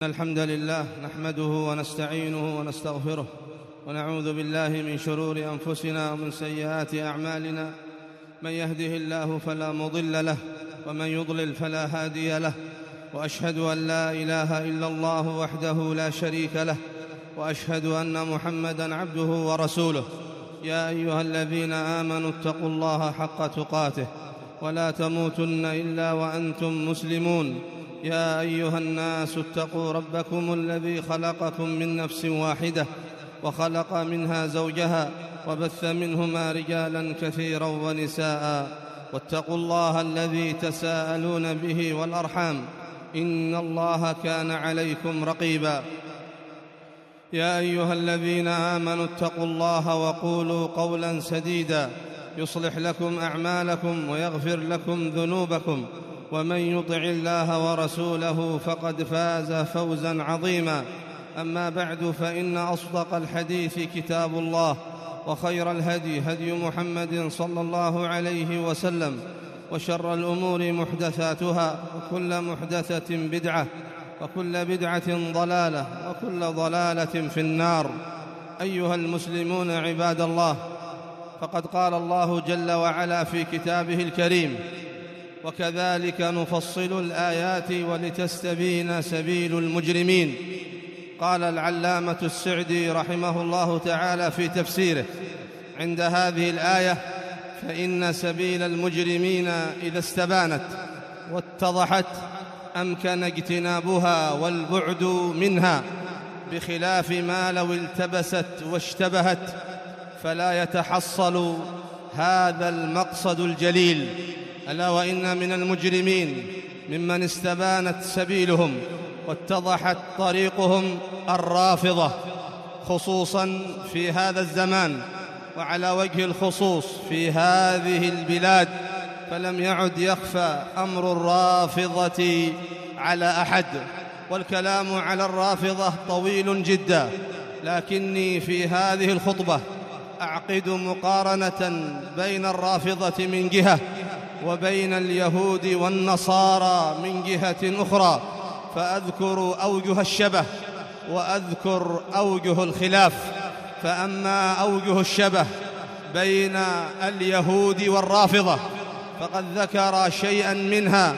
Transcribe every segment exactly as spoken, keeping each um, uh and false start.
الحمد لله نحمده ونستعينه ونستغفره ونعوذ بالله من شرور أنفسنا ومن سيئات أعمالنا. من يهده الله فلا مضل له ومن يضلل فلا هادي له، وأشهد أن لا إله إلا الله وحده لا شريك له، وأشهد أن محمدًا عبده ورسوله. يا أيها الذين آمنوا اتقوا الله حق تقاته ولا تموتن إلا وأنتم مسلمون. يا أيها الناس اتقوا ربكم الذي خلقكم من نفس واحدة وخلق منها زوجها وبث منهما رجالا كثيرا ونساء، واتقوا الله الذي تساءلون به والأرحام إن الله كان عليكم رقيبا. يا أيها الذين آمنوا اتقوا الله وقولوا قولا سديدا يصلح لكم أعمالكم ويغفر لكم ذنوبكم، ومن يطع الله ورسوله فقد فاز فوزا عظيما. أما بعد، فإن أصدق الحديث كتاب الله، وخير الهدي هدي محمد صلى الله عليه وسلم، وشر الأمور محدثاتها، وكل محدثة بدعة، وكل بدعة ضلالة، وكل ضلالة في النار. أيها المسلمون عباد الله، فقد قال الله جل وعلا في كتابه الكريم: وكذلك نفصل الآيات ولتستبين سبيل المجرمين. قال العلامة السعدي رحمه الله تعالى في تفسيره عند هذه الآية: فإن سبيل المجرمين إذا استبانت واتضحت أمكن اجتنابها والبعد منها، بخلاف ما لو التبست واشتبهت فلا يتحصل هذا المقصد الجليل. ألا وإن من المجرمين ممن استبانت سبيلهم واتضحت طريقهم الرافضة، خصوصا في هذا الزمان، وعلى وجه الخصوص في هذه البلاد، فلم يعد يخفى أمر الرافضة على أحد. والكلام على الرافضة طويل جدا، لكني في هذه الخطبة أعقد مقارنة بين الرافضة من جهة وبين اليهود والنصارى من جهة أخرى، فأذكر أوجه الشبه وأذكر أوجه الخلاف. فأما أوجه الشبه بين اليهود والرافضة فقد ذكر شيئا منها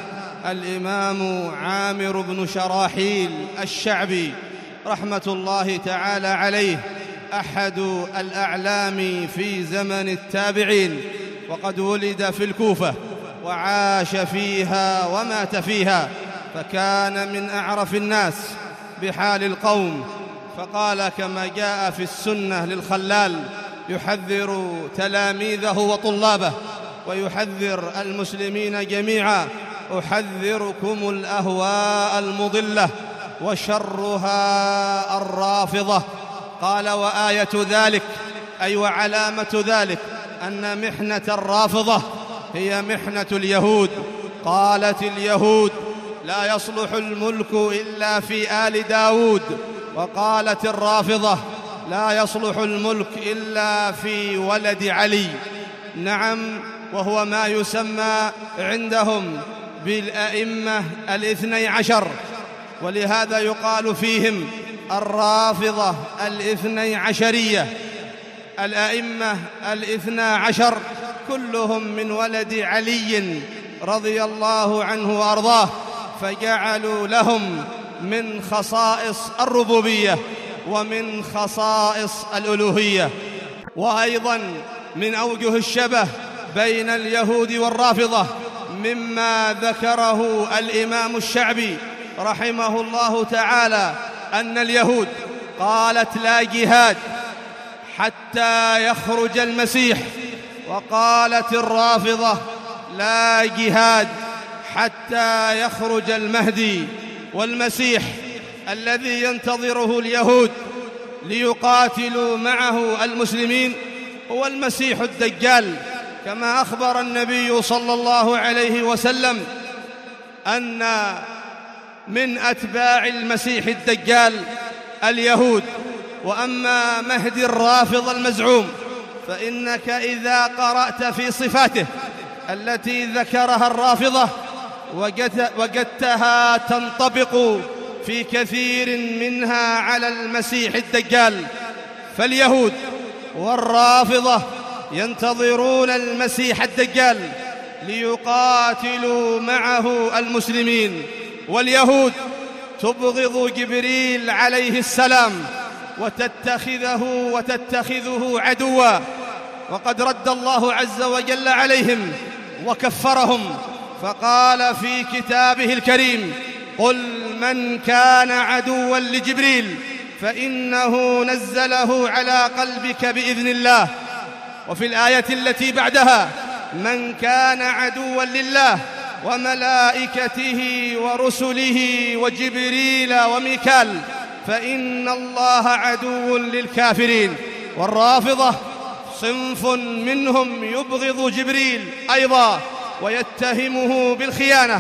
الإمام عامر بن شراحيل الشعبي رحمة الله تعالى عليه، أحد الأعلام في زمن التابعين، وقد ولد في الكوفة وعاش فيها ومات فيها، فكان من أعرف الناس بحال القوم. فقال كما جاء في السنة للخلال، يحذر تلاميذه وطلابه ويحذر المسلمين جميعا: أحذركم الأهواء المضلة وشرها الرافضة. قال: وآية ذلك، أي وعلامة ذلك، أن محنة الرافضة هي محنة اليهود. قالت اليهود: لا يصلح الملك إلا في آل داود. وقالت الرافضة: لا يصلح الملك إلا في ولد علي. نعم، وهو ما يسمى عندهم بالأئمة الاثني عشر، ولهذا يقال فيهم الرافضة الاثني عشرية. الأئمة الاثنى عشر كلهم من ولد علي رضي الله عنه وأرضاه، فجعلوا لهم من خصائص الربوبية ومن خصائص الألوهية. وأيضا من أوجه الشبه بين اليهود والرافضة مما ذكره الإمام الشعبي رحمه الله تعالى أن اليهود قالت: لا جهاد حتى يخرج المسيح، وقالت الرافضة: لا جهاد حتى يخرج المهدي. والمسيح الذي ينتظره اليهود ليقاتلوا معه المسلمين هو المسيح الدجال، كما أخبر النبي صلى الله عليه وسلم أن من أتباع المسيح الدجال اليهود. وأما مهدي الرافض المزعوم فإنك إذا قرأت في صفاته التي ذكرها الرافضة وجدتها تنطبق في كثير منها على المسيح الدجال. فاليهود والرافضة ينتظرون المسيح الدجال ليقاتلوا معه المسلمين، واليهود تبغض جبريل عليه السلام وتتخذه وتتخذه عدوا، وقد رد الله عز وجل عليهم وكفرهم، فقال في كتابه الكريم: قل من كان عدوا لجبريل فإنه نزله على قلبك بإذن الله. وفي الآية التي بعدها: من كان عدوا لله وملائكته ورسله وجبريل وميكال فإن الله عدو للكافرين. والرافضة صنف منهم يبغض جبريل أيضا ويتهمه بالخيانة،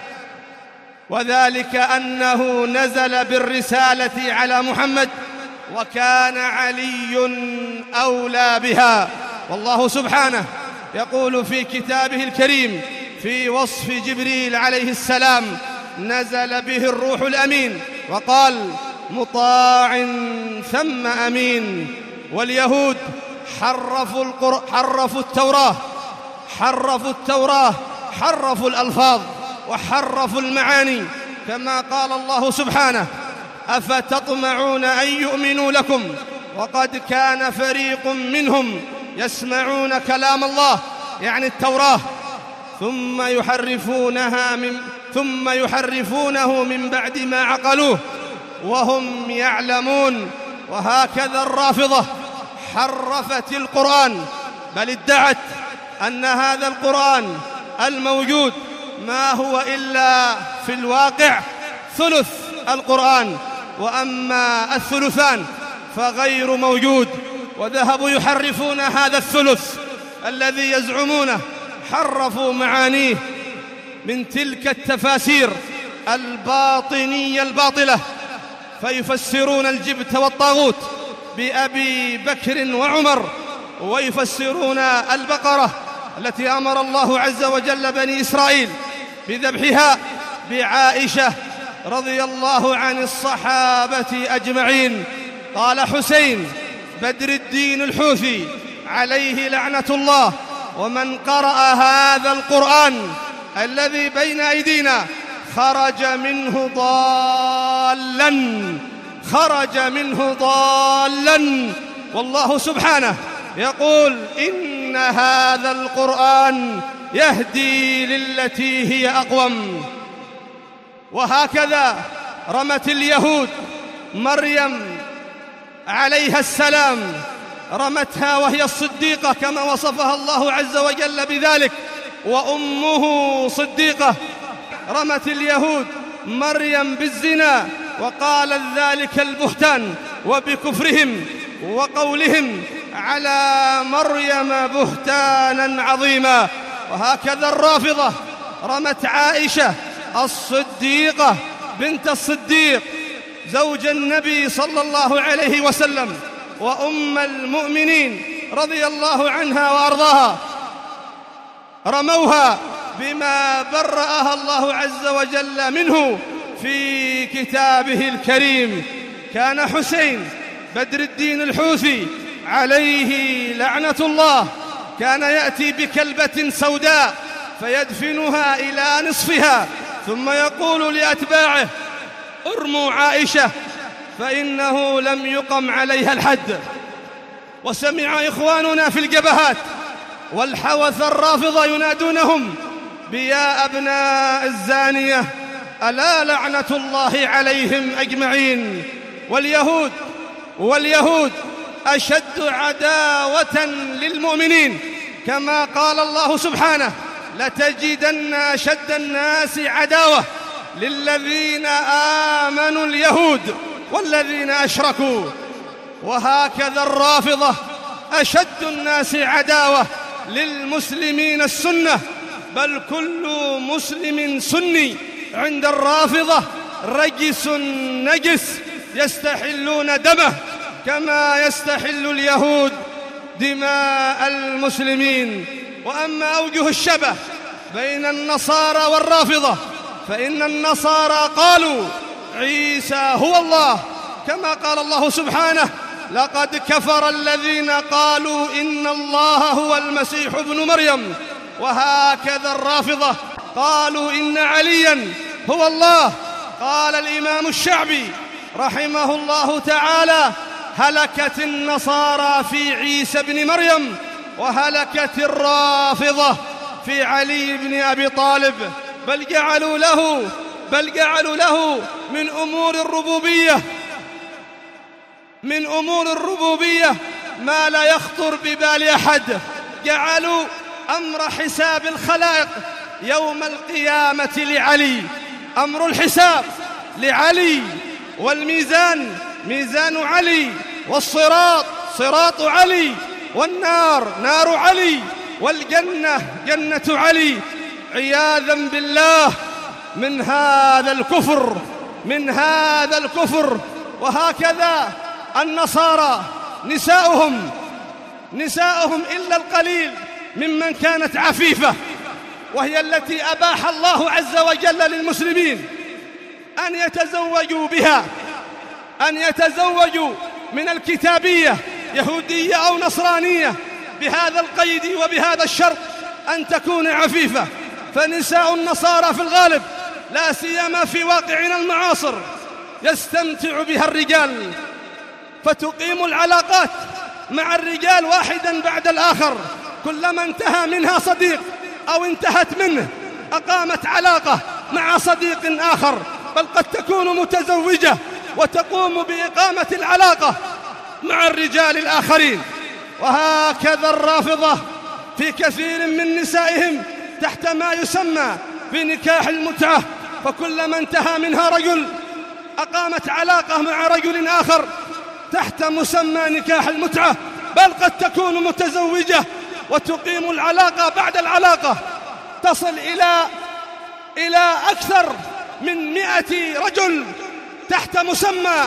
وذلك أنه نزل بالرسالة على محمد وكان علي أولى بها. والله سبحانه يقول في كتابه الكريم في وصف جبريل عليه السلام: نزل به الروح الأمين، وقال: مطاع ثم أمين. واليهود حرفوا القر... حرفوا التوراة حرفوا التوراة حرفوا الألفاظ وحرفوا المعاني، كما قال الله سبحانه: أفتطمعون أن يؤمنوا لكم وقد كان فريق منهم يسمعون كلام الله، يعني التوراة، ثم يحرفونها من ثم يحرفونه من بعد ما عقلوه وهم يعلمون. وهكذا الرافضة حرفت القرآن، بل ادعت أن هذا القرآن الموجود ما هو إلا في الواقع ثلث القرآن، وأما الثلثان فغير موجود، وذهبوا يحرفون هذا الثلث الذي يزعمونه، حرفوا معانيه من تلك التفاسير الباطنية الباطلة، فيفسرون الجبت والطاغوت بأبي بكر وعمر، ويفسرون البقرة التي أمر الله عز وجل بني إسرائيل بذبحها بعائشة رضي الله عن الصحابة أجمعين. قال حسين بدر الدين الحوثي عليه لعنة الله: ومن قرأ هذا القرآن الذي بين أيدينا خرج منه ضالا خرج منه ضالا. والله سبحانه يقول: إن هذا القرآن يهدي للتي هي أقوم. وهكذا رمت اليهود مريم عليها السلام، رمتها وهي الصديقة كما وصفها الله عز وجل بذلك، وأمه صديقة. رمت اليهود مريم بالزنا وقالت ذلك البهتان، وبكفرهم وقولهم على مريم بهتانا عظيما. وهكذا الرافضة رمت عائشة الصديقة بنت الصديق زوج النبي صلى الله عليه وسلم وأم المؤمنين رضي الله عنها وأرضاها، رموها بما برأها الله عز وجل منه في كتابه الكريم. كان حسين بدر الدين الحوثي عليه لعنة الله كان يأتي بكلبة سوداء فيدفنها إلى نصفها، ثم يقول لأتباعه: ارموا عائشة فإنه لم يقم عليها الحد. وسمع إخواننا في الجبهات والحوث الرافضة ينادونهم بيا أبناء الزانية، ألا لعنة الله عليهم أجمعين. واليهود واليهود أشد عداوة للمؤمنين، كما قال الله سبحانه: لتجدن أشد الناس عداوة للذين آمنوا اليهود والذين أشركوا. وهكذا الرافضة أشد الناس عداوة للمسلمين السنة، بل كل مسلم سني عند الرافضة رجس نجس يستحلون دمه كما يستحل اليهود دماء المسلمين. وأما أوجه الشبه بين النصارى والرافضة فإن النصارى قالوا عيسى هو الله، كما قال الله سبحانه: لقد كفر الذين قالوا إن الله هو المسيح ابن مريم. وهكذا الرافضة قالوا إن عليا هو الله. قال الإمام الشعبي رحمه الله تعالى: هلكت النصارى في عيسى بن مريم، وهلكت الرافضة في علي بن أبي طالب، بل جعلوا له بل جعلوا له من أمور الربوبية من أمور الربوبية ما لا يخطر ببال أحد. جعلوا أمر حساب الخلائق يوم القيامة لعلي، أمر الحساب لعلي، والميزان ميزان علي، والصراط صراط علي، والنار نار علي، والجنة جنة علي. عياذا بالله من هذا الكفر من هذا الكفر. وهكذا النصارى نساؤهم نساؤهم إلا القليل ممن كانت عفيفة، وهي التي أباح الله عز وجل للمسلمين أن يتزوجوا بها، أن يتزوجوا من الكتابية يهودية أو نصرانية، بهذا القيد وبهذا الشرط أن تكون عفيفة. فنساء النصارى في الغالب، لا سيما في واقعنا المعاصر، يستمتع بها الرجال، فتقيم العلاقات مع الرجال واحدا بعد الآخر. كلما انتهى منها صديق أو انتهت منه أقامت علاقة مع صديق آخر، بل قد تكون متزوجة وتقوم بإقامة العلاقة مع الرجال الآخرين. وهكذا الرافضة في كثير من نسائهم تحت ما يسمى بنكاح المتعة، فكلما انتهى منها رجل أقامت علاقة مع رجل آخر تحت مسمى نكاح المتعة، بل قد تكون متزوجة وتقيم العلاقة بعد العلاقة، تصل إلى إلى أكثر من مئة رجل تحت مسمى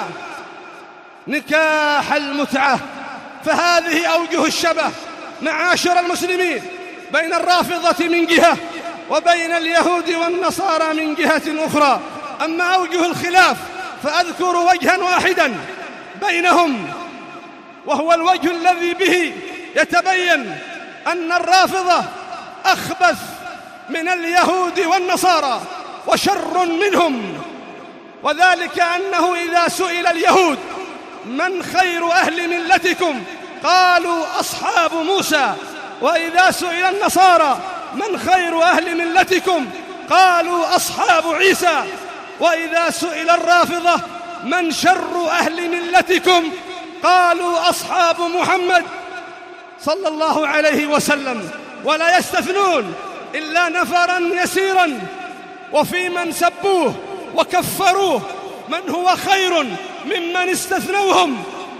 نكاح المتعة. فهذه أوجه الشبه معاشر المسلمين بين الرافضة من جهة وبين اليهود والنصارى من جهة أخرى. أما أوجه الخلاف فأذكر وجها واحدا بينهم، وهو الوجه الذي به يتبين أن الرافضة أخبث من اليهود والنصارى وشر منهم، وذلك أنه إذا سئل اليهود: من خير أهل ملتكم؟ قالوا أصحاب موسى. وإذا سئل النصارى: من خير أهل ملتكم؟ قالوا أصحاب عيسى. وإذا سئل الرافضة: من شر أهل ملتكم؟ قالوا أصحاب محمد صلى الله عليه وسلم. ولا يستثنون إلا نفرا يسيرا، وفي من سبوه وكفروه من هو خير ممن استثنوهم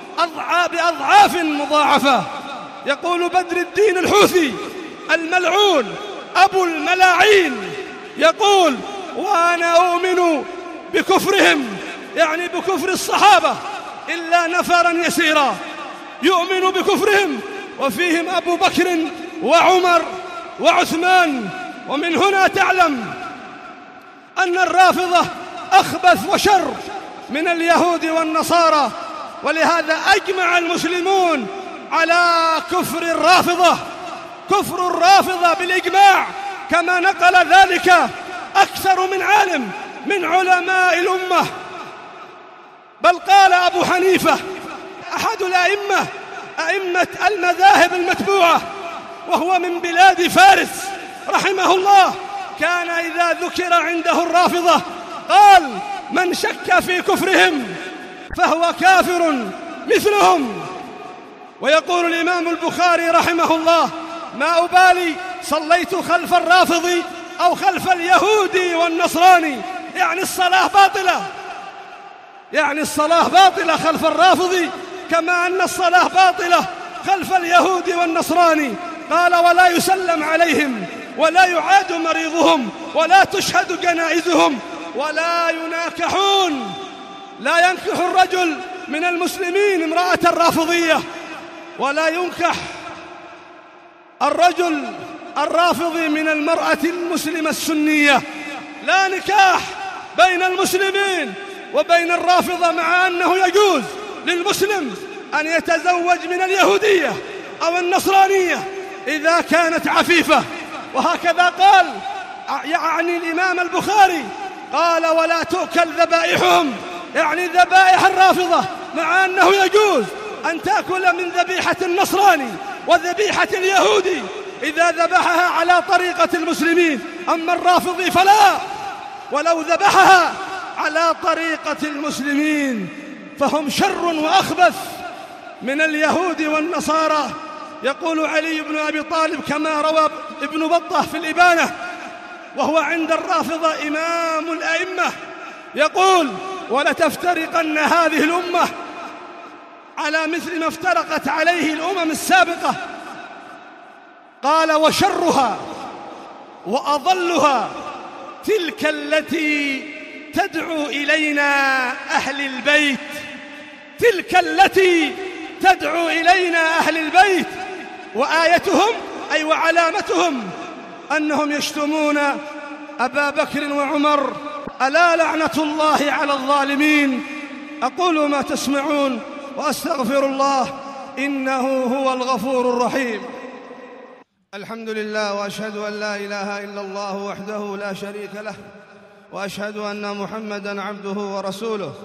بأضعاف مضاعفة. يقول بدر الدين الحوثي الملعون أبو الملاعين، يقول: وأنا أؤمن بكفرهم، يعني بكفر الصحابة، إلا نفرا يسيرا يؤمن بكفرهم، وفيهم أبو بكر وعمر وعثمان. ومن هنا تعلم أن الرافضة أخبث وشر من اليهود والنصارى. ولهذا أجمع المسلمون على كفر الرافضة، كفر الرافضة بالإجماع، كما نقل ذلك أكثر من عالم من علماء الأمة. بل قال أبو حنيفة أحد الأئمة أئمة المذاهب المتبوعة، وهو من بلاد فارس رحمه الله، كان إذا ذكر عنده الرافضة قال: من شك في كفرهم فهو كافر مثلهم. ويقول الإمام البخاري رحمه الله: ما أبالي صليت خلف الرافض أو خلف اليهودي والنصراني، يعني الصلاة باطلة، يعني الصلاة باطلة خلف الرافض كما أن الصلاة باطلة خلف اليهود والنصراني. قال: ولا يسلم عليهم، ولا يعاد مريضهم، ولا تشهد جنائزهم، ولا يناكحون. لا ينكح الرجل من المسلمين امرأة رافضية، ولا ينكح الرجل الرافضي من المرأة المسلمة السنية. لا نكاح بين المسلمين وبين الرافضة، مع أنه يجوز للمسلم أن يتزوج من اليهودية أو النصرانية إذا كانت عفيفة. وهكذا قال يعني الإمام البخاري، قال ولا تؤكل ذبائحهم، يعني ذبائح الرافضة، مع أنه يجوز أن تأكل من ذبيحة النصراني وذبيحة اليهودي إذا ذبحها على طريقة المسلمين. أما الرافضي فلا، ولو ذبحها على طريقة المسلمين فهم شر وأخبث من اليهود والنصارى. يقول علي بن أبي طالب كما روى ابن بطة في الإبانة، وهو عند الرافضة إمام الأئمة، يقول ولتفترقن هذه الأمة على مثل ما افترقت عليه الأمم السابقة. قال وشرها وأضلها تلك التي تدعو إلينا أهل البيت، تلك التي تدعو إلينا أهل البيت، وآيتهم أي وعلامتهم أنهم يشتمون أبا بكر وعمر. ألا لعنة الله على الظالمين. أقول ما تسمعون وأستغفر الله إنه هو الغفور الرحيم. الحمد لله، وأشهد أن لا إله إلا الله وحده لا شريك له، وأشهد أن محمدًا عبده ورسوله،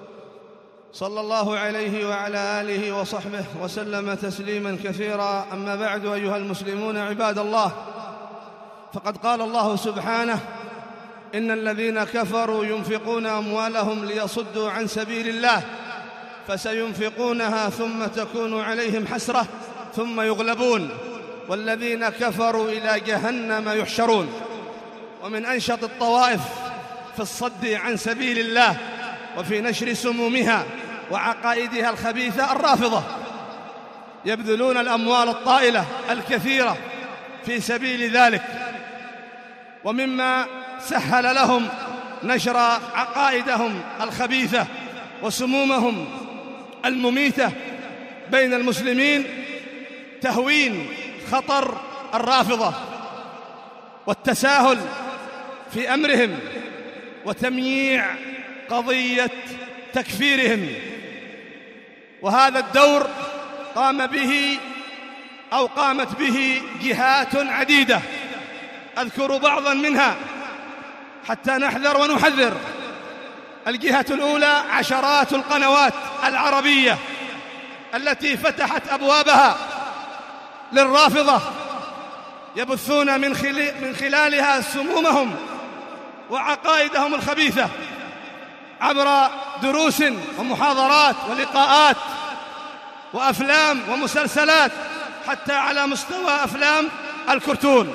صلى الله عليه وعلى آله وصحبه وسلم تسليماً كثيرا. أما بعد، أيها المسلمون عباد الله، فقد قال الله سبحانه إن الذين كفروا ينفقون أموالهم ليصدوا عن سبيل الله فسينفقونها ثم تكون عليهم حسرة ثم يغلبون والذين كفروا إلى جهنم يحشرون. ومن أنشط الطوائف في الصد عن سبيل الله وفي نشر سمومها وعقائدها الخبيثة الرافضة، يبذلون الأموال الطائلة الكثيرة في سبيل ذلك. ومما سهل لهم نشر عقائدهم الخبيثة وسمومهم المميتة بين المسلمين تهوين خطر الرافضة والتساهل في أمرهم وتمييع قضية تكفيرهم. وهذا الدور قام به أو قامت به جهات عديدة، أذكر بعضا منها حتى نحذر ونحذر. الجهة الأولى عشرات القنوات العربية التي فتحت أبوابها للرافضة، يبثون من من خلالها سمومهم وعقائدهم الخبيثة عبر دروس ومحاضرات ولقاءات وأفلام ومسلسلات، حتى على مستوى أفلام الكرتون.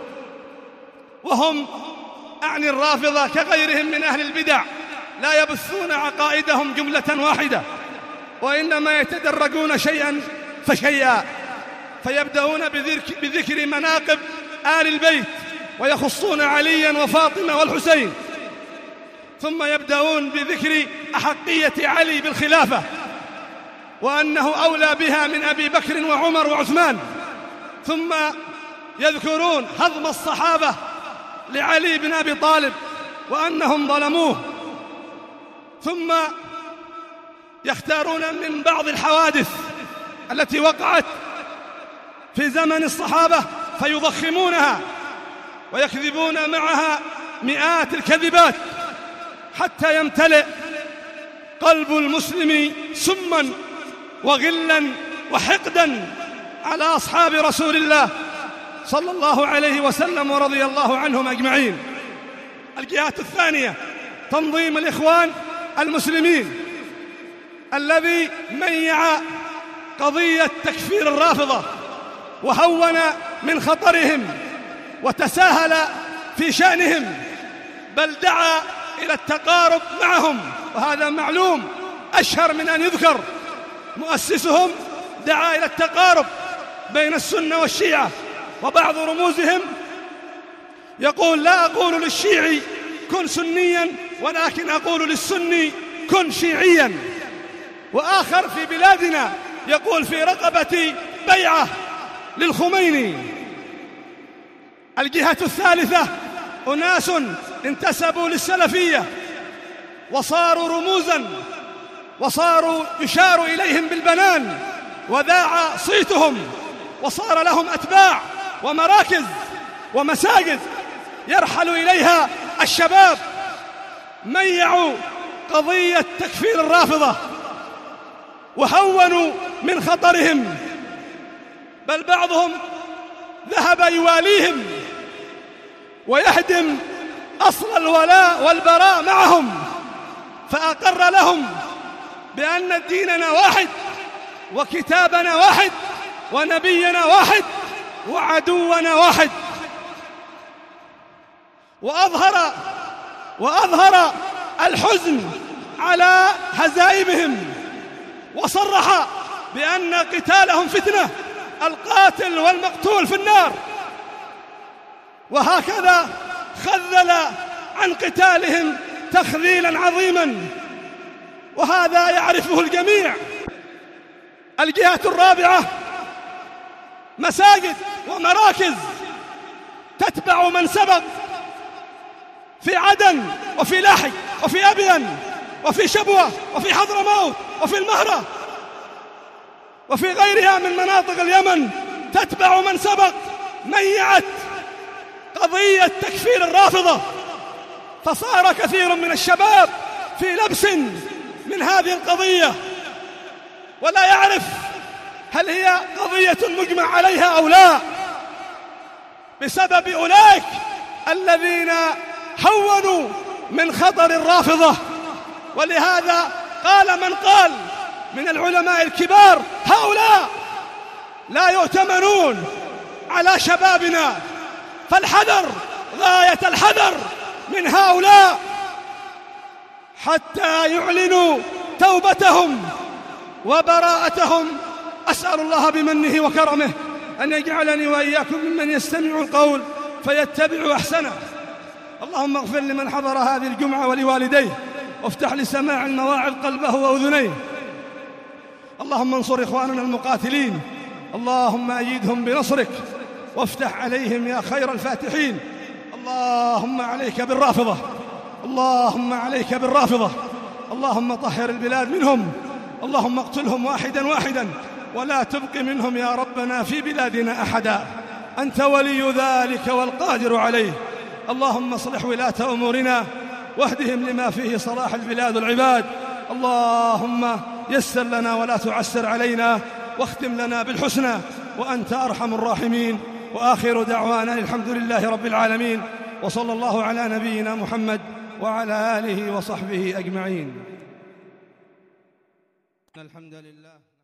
وهم أعني الرافضة كغيرهم من أهل البدع لا يبثون عقائدهم جملة واحدة، وإنما يتدرجون شيئا فشيئا، فيبدأون بذكر مناقب آل البيت ويخصون عليا وفاطمة والحسين، ثم يبدأون بذكر أحقية علي بالخلافة وأنه أولى بها من أبي بكر وعمر وعثمان، ثم يذكرون هضم الصحابة لعلي بن أبي طالب وأنهم ظلموه، ثم يختارون من بعض الحوادث التي وقعت في زمن الصحابة فيضخمونها ويكذبون معها مئات الكذبات حتى يمتلئ قلب المسلم سما وغلا وحقدا على أصحاب رسول الله صلى الله عليه وسلم ورضي الله عنهم أجمعين. الجهة الثانية تنظيم الإخوان المسلمين الذي ميع قضية تكفير الرافضة وهون من خطرهم وتساهل في شأنهم، بل دعا إلى التقارب معهم، وهذا معلوم أشهر من أن يذكر. مؤسسهم دعا إلى التقارب بين السنة والشيعة، وبعض رموزهم يقول لا أقول للشيعي كن سنيا ولكن أقول للسني كن شيعيا. وآخر في بلادنا يقول في رقبة بيعة للخميني. الجهة الثالثة أناس انتسبوا للسلفية وصاروا رموزا، وصاروا يشار إليهم بالبنان، وذاع صيتهم، وصار لهم أتباع ومراكز ومساجد يرحل إليها الشباب. ميعوا قضية تكفير الرافضة وهونوا من خطرهم، بل بعضهم ذهب يواليهم ويهدم أصل الولاء والبراء معهم، فأقر لهم بأن ديننا واحد وكتابنا واحد ونبينا واحد وعدونا واحد. وأظهر وأظهر الحزن على هزائمهم، وصرح بأن قتالهم فتنة، القاتل والمقتول في النار. وهكذا خذل عن قتالهم تخذيلا عظيما، وهذا يعرفه الجميع. الجهة الرابعة مساجد ومراكز تتبع من سبق في عدن وفي لاحق وفي أبين وفي شبوة وفي حضرموت وفي المهرة وفي غيرها من مناطق اليمن، تتبع من سبق، ميعت قضية تكفير الرافضة، فصار كثير من الشباب في لبس من هذه القضية، ولا يعرف هل هي قضية مجمع عليها أو لا، بسبب أولئك الذين هونوا من خطر الرافضة. ولهذا قال من قال من العلماء الكبار: هؤلاء لا يؤتمنون على شبابنا، فالحذر غاية الحذر من هؤلاء حتى يعلنوا توبتهم وبراءتهم. أسأل الله بمنه وكرمه أن يجعلني وإياكم ممن يستمع القول فيتبع أحسنه. اللهم اغفر لمن حضر هذه الجمعة ولوالديه، وافتح لسماع المواعظ قلبه وأذنيه. اللهم انصر إخواننا المقاتلين، اللهم أيدهم بنصرك وافتح عليهم يا خير الفاتحين. اللهم عليك بالرافضة، اللهم عليك بالرافضة، اللهم طهر البلاد منهم، اللهم اقتلهم واحدا واحدا ولا تبق منهم يا ربنا في بلادنا أحدا، أنت ولي ذلك والقادر عليه. اللهم اصلح ولاة أمورنا واهدهم لما فيه صلاح البلاد والعباد. اللهم يسر لنا ولا تعسر علينا، واختم لنا بالحسنى وأنت أرحم الراحمين. وآخر دعوانا الحمد لله رب العالمين، وصلى الله على نبينا محمد وعلى آله وصحبه أجمعين. الحمد لله.